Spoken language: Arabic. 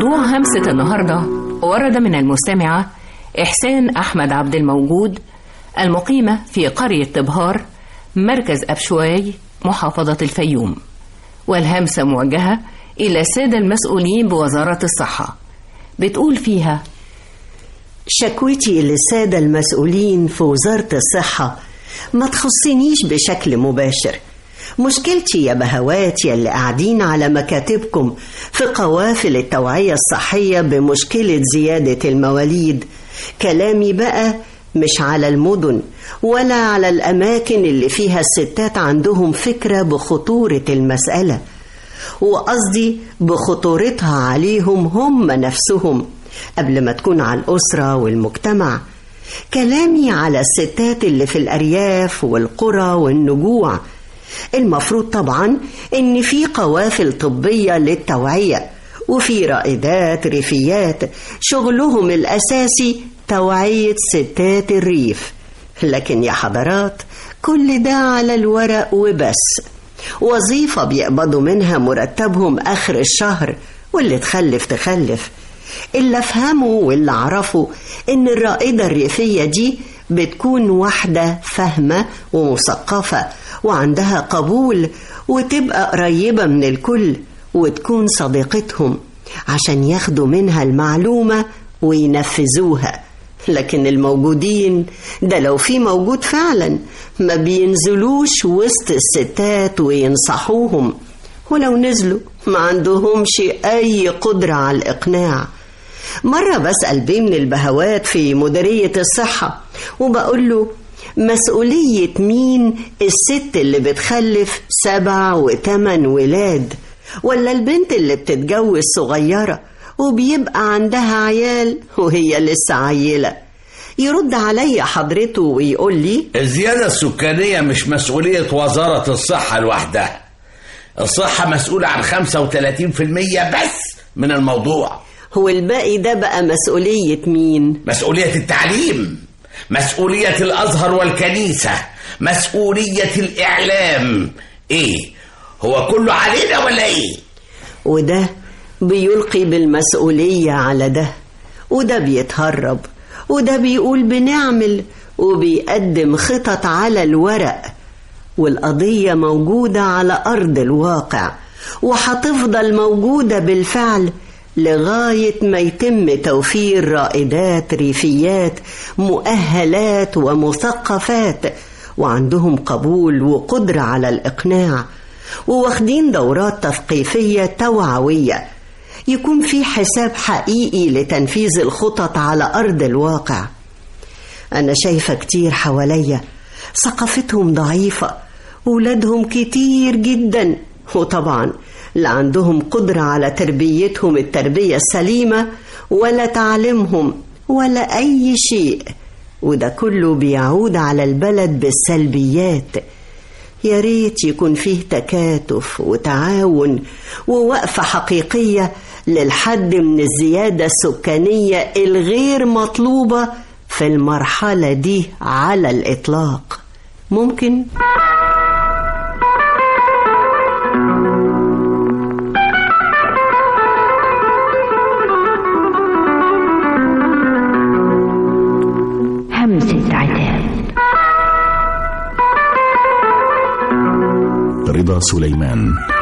موضوع همسة النهاردة ورد من المستمعة إحسان أحمد عبد الموجود المقيمة في قرية طبهار مركز أبشواي محافظة الفيوم، والهمسة موجهة إلى السادة المسؤولين بوزارة الصحة. بتقول فيها: شكوتي للسادة المسؤولين في وزارة الصحة ما تخصنيش بشكل مباشر. مشكلتي يا بهوات يا اللي قاعدين على مكاتبكم في قوافل التوعية الصحية بمشكلة زيادة المواليد. كلامي بقى مش على المدن ولا على الأماكن اللي فيها الستات عندهم فكرة بخطورة المسألة، وقصدي بخطورتها عليهم هم نفسهم قبل ما تكون على الأسرة والمجتمع. كلامي على الستات اللي في الأرياف والقرى والنجوع. المفروض طبعا إن في قوافل طبية للتوعية، وفي رائدات ريفيات شغلهم الأساسي توعية ستات الريف. لكن يا حضرات كل ده على الورق وبس، وظيفة بيقبضوا منها مرتبهم آخر الشهر، واللي تخلف. اللي أفهموا واللي عرفوا إن الرائدة الريفية دي بتكون واحدة فاهمة ومثقفة وعندها قبول، وتبقى قريبة من الكل وتكون صديقتهم عشان ياخدوا منها المعلومة وينفذوها. لكن الموجودين ده لو في موجود فعلا ما بينزلوش وسط الستات وينصحوهم، ولو نزلوا ما عندهمش أي قدرة على الإقناع. مرة بسأل بيه من البهوات في مديرية الصحة وبقول له: مسؤولية مين الست اللي بتخلف 7 و8 ولاد، ولا البنت اللي بتتجوز صغيرة وبيبقى عندها عيال وهي لسه عيلة؟ يرد علي حضرته ويقول لي: الزيادة السكانية مش مسؤولية وزارة الصحة لوحدها، الصحة مسؤولة عن 35% بس من الموضوع. هو الباقي ده بقى مسؤولية مين؟ مسؤولية التعليم، مسؤولية الأزهر والكنيسة، مسؤولية الإعلام. إيه هو كله علينا ولا إيه؟ وده بيلقي بالمسؤولية على ده، وده بيتهرب، وده بيقول بنعمل وبيقدم خطط على الورق. والقضية موجودة على أرض الواقع، وهتفضل موجودة بالفعل لغاية ما يتم توفير رائدات ريفيات مؤهلات ومثقفات وعندهم قبول وقدرة على الإقناع، وواخدين دورات تثقيفية توعوية، يكون في حساب حقيقي لتنفيذ الخطط على أرض الواقع. أنا شايفة كتير حواليا ثقافتهم ضعيفة، ولادهم كتير جدا، وطبعا لا عندهم قدرة على تربيتهم التربية السليمة ولا تعليمهم ولا أي شيء، وده كله بيعود على البلد بالسلبيات. يا ريت يكون فيه تكاتف وتعاون ووقفة حقيقية للحد من الزيادة السكانية الغير مطلوبة في المرحلة دي على الإطلاق. ممكن؟ همسة عتاب. رضا سليمان.